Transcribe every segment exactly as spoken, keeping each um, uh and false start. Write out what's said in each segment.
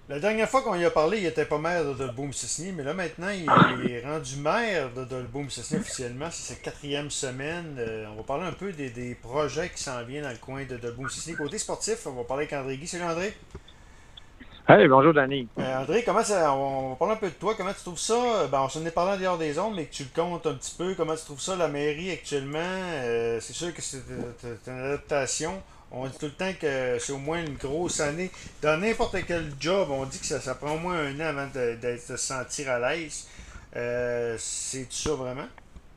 La dernière fois qu'on y a parlé, il était pas maire de Dolbeau-Mistassini, mais là maintenant, il est rendu maire de Dolbeau-Mistassini officiellement. C'est sa quatrième semaine. Euh, on va parler un peu des, des projets qui s'en viennent dans le coin de Dolbeau-Mistassini. Côté sportif, on va parler avec André Guy. Salut André. Hey, bonjour, Danny. Euh, André, comment ça, on va parler un peu de toi. Comment tu trouves ça? Ben, on s'en est parlé en dehors des ondes, mais que tu le comptes un petit peu. Comment tu trouves ça, la mairie actuellement? Euh, c'est sûr que c'est c'est une adaptation. On dit tout le temps que c'est au moins une grosse année. Dans n'importe quel job, on dit que ça, ça prend au moins un an avant de, de- de se sentir à l'aise. Euh, c'est ça vraiment?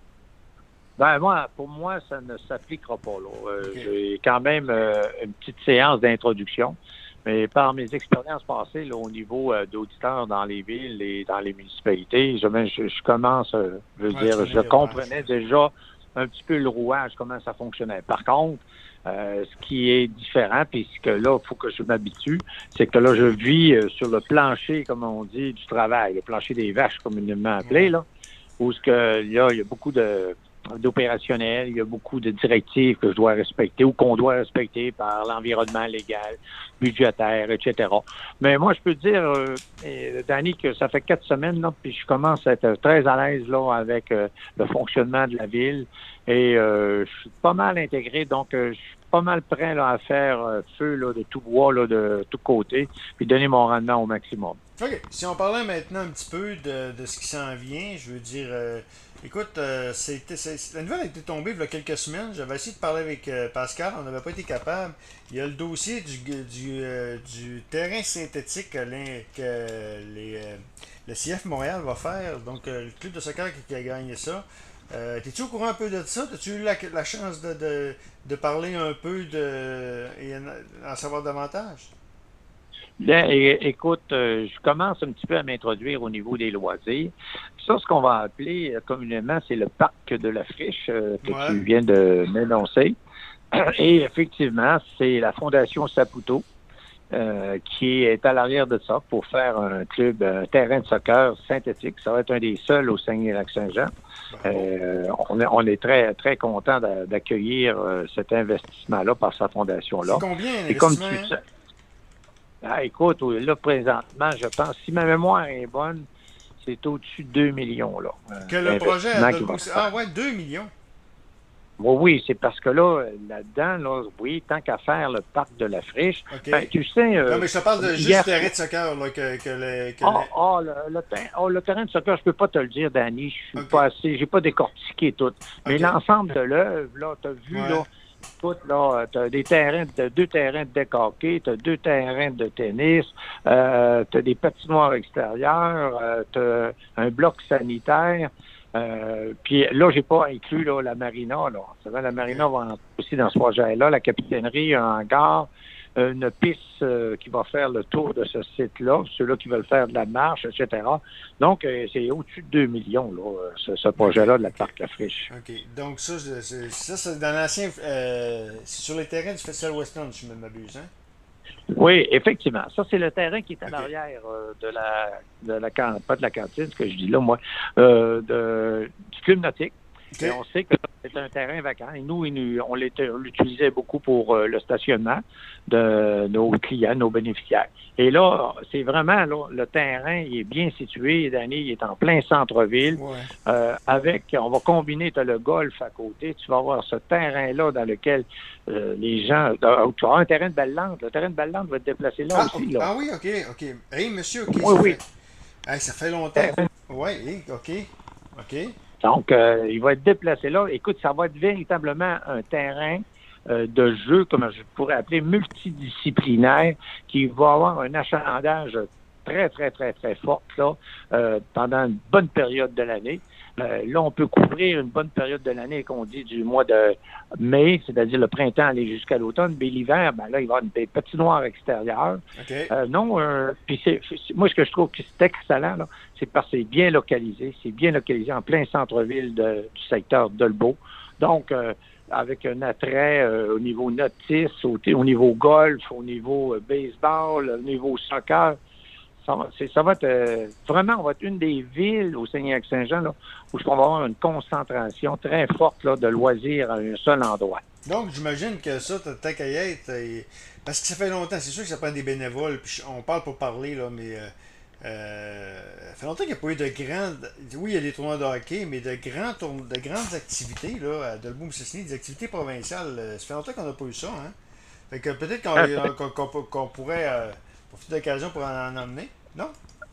Ben, moi, pour moi, ça ne s'appliquera pas, là. Ok. Euh, j'ai quand même euh, une petite séance d'introduction. Mais par mes expériences passées, là, au niveau euh, d'auditeurs dans les villes et dans les municipalités, je, ben, je, je commence, euh, je veux Ouais, tu dire, connais je les rouages. comprenais déjà un petit peu le rouage, comment ça fonctionnait. Par contre, euh, ce qui est différent, puis ce que là, il faut que je m'habitue, c'est que là, je vis euh, sur le plancher, comme on dit, du travail, le plancher des vaches, communément appelé, Ouais. là, où ce que là, il y a beaucoup de d'opérationnel, il y a beaucoup de directives que je dois respecter ou qu'on doit respecter par l'environnement légal, budgétaire, et cetera. Mais moi, je peux te dire, euh, eh, Danny, que ça fait quatre semaines, là, puis je commence à être très à l'aise là avec euh, le fonctionnement de la ville et euh, je suis pas mal intégré, donc euh, je suis pas mal prêt là, à faire euh, feu là, de tout bois, là, de tout côté, puis donner mon rendement au maximum. OK. Si on parlait maintenant un petit peu de, de ce qui s'en vient, je veux dire, euh, écoute, euh, c'était, c'est- la nouvelle a été tombée il y a quelques semaines. J'avais essayé de parler avec euh, Pascal, on n'avait pas été capable. Il y a le dossier du, du, euh, du terrain synthétique que, l'in- que les, euh, le C F Montréal va faire. Donc, euh, le club de soccer qui, qui a gagné ça. Euh, T'es-tu au courant un peu de ça? As-tu eu la, la chance de, de, de parler un peu de, et en en savoir davantage? Bien, é- écoute, euh, je commence un petit peu à m'introduire au niveau des loisirs. Ça, ce qu'on va appeler euh, communément, c'est le parc de la Friche euh, que Ouais. tu viens de m'énoncer. Et effectivement, c'est la Fondation Saputo euh, qui est à l'arrière de ça pour faire un club, un terrain de soccer synthétique. Ça va être un des seuls au Saguenay-Lac-Saint-Jean. Bravo. Euh, on, est, on est très, très content d'a- d'accueillir euh, cet investissement-là par sa C'est fondation-là. combien Et comme l'investissement, tu hein? sais, ah, écoute, là, présentement, je pense, si ma mémoire est bonne, c'est au-dessus de deux millions, là, euh, Que le projet à d'investissement qui va Dolbeau, se ah faire. ouais, deux millions. Oui, oui, c'est parce que là, là-dedans, là, oui, tant qu'à faire le parc de la Friche, OK. ben, tu sais, Non, euh, mais je te parle de juste hier, terrain de soccer, là, que, que le, que ah, le- ah, le, le, ter- ah, le terrain de soccer, je peux pas te le dire, Danny, je suis OK. pas assez, j'ai pas décortiqué tout. Mais OK. l'ensemble de l'œuvre, là, tu as vu, Ouais. là, écoute, là, tu as des terrains, de, deux terrains de deck hockey, tu as deux terrains de tennis, euh, tu as des patinoires extérieures, euh, tu as un bloc sanitaire. Euh, puis là, j'ai pas inclus là, la marina. Là. Ça va, la OK. marina va entrer aussi dans ce projet-là, la capitainerie, un hangar, une piste euh, qui va faire le tour de ce site-là, ceux-là qui veulent faire de la marche, et cetera. Donc, euh, c'est au-dessus de deux millions, là, euh, ce, ce OK. projet-là de la OK. Parc La Friche. OK. Donc, ça, c'est, c'est- ça, c'est dans l'ancien. Euh, c'est sur les terrains du Festival Western, si je ne m'abuse, hein? Oui, effectivement. Ça, c'est le terrain qui est à OK. l'arrière euh, de la de la can- pas de la cantine, ce que je dis là, moi, euh, de, du club nautique. OK. Et on sait que c'est un terrain vacant. Et nous, il nous- on l'était- on l'utilisait beaucoup pour euh, le stationnement de nos clients, nos bénéficiaires. Et là, c'est vraiment là, le terrain, il est bien situé. Danny, il est en plein centre-ville. Ouais. Euh, avec, on va combiner, tu as le golf à côté. Tu vas avoir ce terrain-là dans lequel euh, les gens. euh, tu auras un terrain de ballante. Le terrain de ballante va être déplacé là Ah, aussi, ok. là. Ah oui, OK. OK. Hey, monsieur, OK, Oui, ça oui. fait. Hey, ça fait longtemps. Ouais, hey, OK. OK. Donc, euh, il va être déplacé là. Écoute, ça va être véritablement un terrain euh, de jeu, comme je pourrais appeler, multidisciplinaire, qui va avoir un achalandage très, très, très, très fort là, euh, pendant une bonne période de l'année. Euh, là, on peut couvrir une bonne période de l'année, qu'on dit du mois de mai, c'est-à-dire le printemps aller jusqu'à l'automne, mais l'hiver, ben là, il va y avoir des patinoires extérieures. OK. Euh, non, euh, puis c'est, c'est- moi, ce que je trouve que c'est excellent, là, c'est parce que c'est bien localisé. C'est bien localisé en plein centre-ville de- du secteur d'Olbeau. Donc, euh, avec un attrait euh, au niveau notice, au, au niveau golf, au niveau euh, baseball, au niveau soccer. Ça va, c'est, ça va être euh, vraiment, on va être une des villes au Saguenay-Lac-Saint-Jean là, où on va avoir une concentration très forte là, de loisirs à un seul endroit. Donc, j'imagine que ça, t'as tant qu'à y être, euh, parce que ça fait longtemps, c'est sûr que ça prend des bénévoles, puis je- on parle pour parler, là, mais euh, euh, ça fait longtemps qu'il n'y a pas eu de grandes. Oui, il y a des tournois de hockey, mais de, grands tourn- de grandes activités, là, à Dolbeau-Mistassini, des activités provinciales, euh, ça fait longtemps qu'on n'a pas eu ça, hein. Fait que peut-être qu'on qu'on- qu'on- qu'on pourrait euh, profiter de l'occasion pour en, en emmener, non?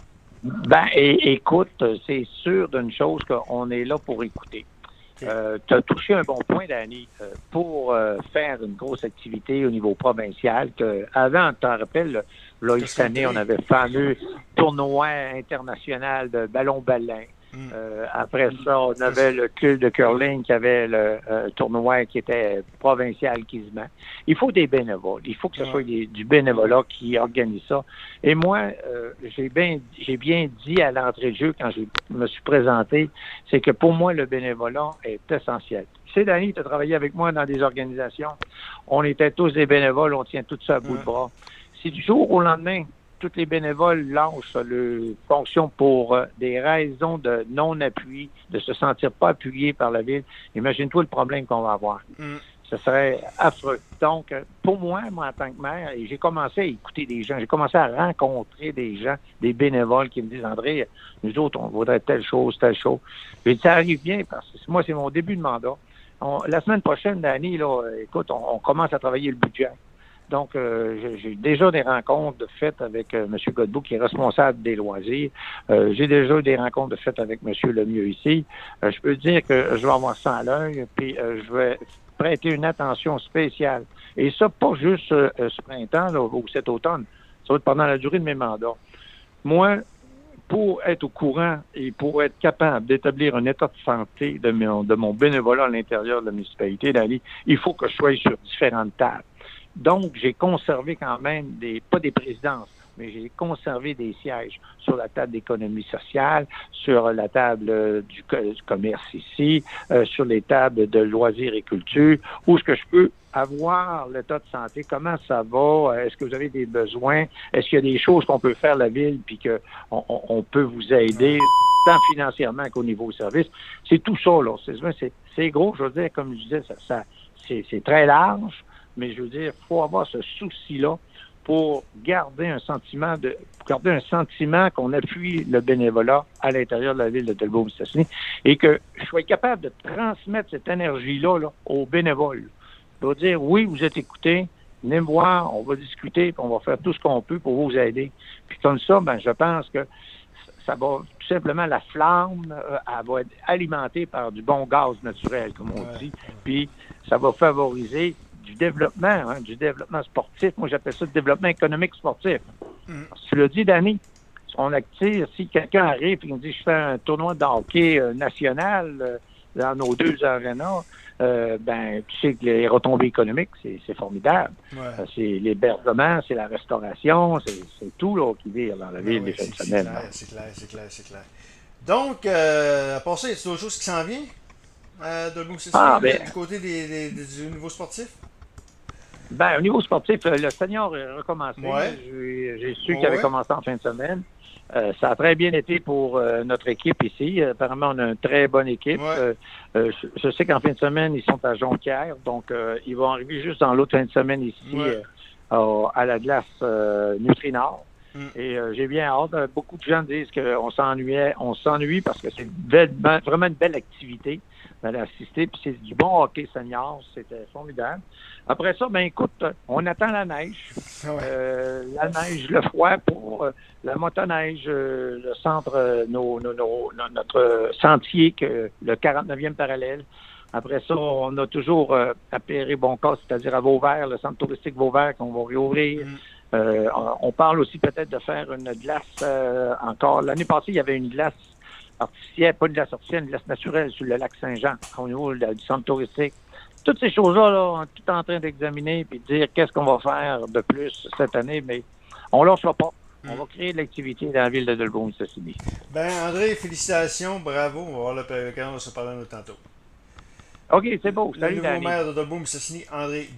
Ben, et, écoute, c'est sûr d'une chose qu'on est là pour écouter. Ok. Euh, tu as touché un bon point, Danny, euh, pour euh, faire une grosse activité au niveau provincial. Que, avant, tu t'en rappelles, là, cette année, on avait le fameux tournoi international de ballon-ballon. Hmm. Euh, après ça, on avait le club de curling qui avait le euh, tournoi qui était provincial quasiment. Il faut des bénévoles. Il faut que ce Ouais. soit des- du bénévolat qui organise ça. Et moi, euh, j'ai bien, j'ai bien dit à l'entrée de jeu quand je me suis présenté, c'est que pour moi, le bénévolat est essentiel. Tu sais, Danny, tu as travaillé avec moi dans des organisations. On était tous des bénévoles, on tient tout ça à bout Ouais. de bras. Si du jour au lendemain, tous les bénévoles lâchent leur fonction pour euh, des raisons de non-appui, de se sentir pas appuyés par la ville, imagine-toi le problème qu'on va avoir. Hmm. Ce serait affreux. Donc, euh, pour moi, moi, en tant que maire, et j'ai commencé à écouter des gens, j'ai commencé à rencontrer des gens, des bénévoles qui me disent, André, nous autres, on voudrait telle chose, telle chose. J'ai dit, ça arrive bien parce que moi, c'est mon début de mandat. On- la semaine prochaine, Dani, là, écoute, on, on commence à travailler le budget. Donc, euh, j'ai- j'ai déjà des rencontres de faites avec euh, M. Godbout, qui est responsable des loisirs. Euh, j'ai déjà eu des rencontres de faites avec M. Lemieux ici. Euh, je peux dire que je vais avoir ça à l'œil, puis euh, je vais prêter une attention spéciale. Et ça, pas juste euh, ce printemps là, ou cet automne. Ça va être pendant la durée de mes mandats. Moi, pour être au courant et pour être capable d'établir un état de santé de mon, de mon bénévolat à l'intérieur de la municipalité, d'Ali, il faut que je sois sur différentes tables. Donc, j'ai conservé quand même des, pas des présidences, mais j'ai conservé des sièges sur la table d'économie sociale, sur la table euh, du, du commerce ici, euh, sur les tables de loisirs et culture, où est-ce que je peux avoir l'état de santé, comment ça va, est-ce que vous avez des besoins, est-ce qu'il y a des choses qu'on peut faire la ville, puis qu'on on, on peut vous aider, tant financièrement qu'au niveau service. C'est tout ça, là. C'est, c'est, c'est gros, je veux dire, comme je disais, ça, ça, c'est, c'est très large, mais je veux dire, il faut avoir ce souci-là pour garder un sentiment de garder un sentiment qu'on appuie le bénévolat à l'intérieur de la ville de Talbot-Mistassini et que je sois capable de transmettre cette énergie-là là, aux bénévoles. Je dois dire, oui, vous êtes écoutés, venez me voir, on va discuter, puis on va faire tout ce qu'on peut pour vous aider. Puis comme ça, ben, je pense que ça va tout simplement, la flamme, euh, elle va être alimentée par du bon gaz naturel, comme on Ouais. dit, puis ça va favoriser du développement, hein, du développement sportif. Moi, j'appelle ça le développement économique sportif. Mm. Tu l'as dit, Danny, on attire, si quelqu'un arrive et me dit, je fais un tournoi de hockey euh, national euh, dans nos deux arénas, euh, ben, tu sais que les retombées économiques, c'est, c'est formidable. Ouais. Euh, c'est l'hébergement, c'est la restauration, c'est, c'est tout là, qui vire dans la ville Ben des oui, fins c'est, de c'est semaine. clair, là. c'est clair, c'est clair, c'est clair. Donc, euh, à part ça, y a-t-il d'autres choses qui s'en viennent euh, de Dolbeau-Mistassini, Ah, ben, du côté des, des, des- du niveau sportif? ben, au niveau sportif, euh, le senior a recommencé. Ouais. J'ai, j'ai su Ouais, qu'il avait ouais. commencé en fin de semaine. Euh, ça a très bien été pour euh, notre équipe ici. Euh, apparemment, on a une très bonne équipe. Ouais. Euh, euh, je, je sais qu'en fin de semaine, ils sont à Jonquière. Donc, euh, ils vont arriver juste dans l'autre fin de semaine ici, Ouais. euh, à, à la glace euh, Nutrinor. Mm. Et euh, j'ai bien hâte. Euh, Beaucoup de gens disent qu'on s'ennuyait. On s'ennuie parce que c'est une belle- ben, vraiment une belle activité d'aller assister. Puis c'est du bon hockey senior. C'était formidable. Après ça, ben écoute, on attend la neige. Ouais. Euh, la neige, le froid pour euh, la motoneige, euh, le centre, euh, nos, nos, nos- no- notre sentier, que, le quarante-neuvième parallèle. Après ça, on a toujours euh, à Péré-Boncas, c'est-à-dire à Vauvert, le centre touristique Vauvert qu'on va réouvrir. Mm. Euh, on, on parle aussi peut-être de faire une glace euh, encore. L'année passée, il y avait une glace artificielle, pas une glace artificielle, une glace naturelle sur le lac Saint-Jean, au niveau de- du centre touristique. Toutes ces choses-là, là, on est tout en train d'examiner et de dire qu'est-ce qu'on va faire de plus cette année, mais on ne lâchera pas. On va créer de l'activité dans la ville de Dolbeau-Mistassini. Ben, André, félicitations, bravo. On va voir l'occasion de se parler un autre tantôt. OK, c'est beau. Le Salut, nouveau Danny. maire de Dolbeau-Mistassini, André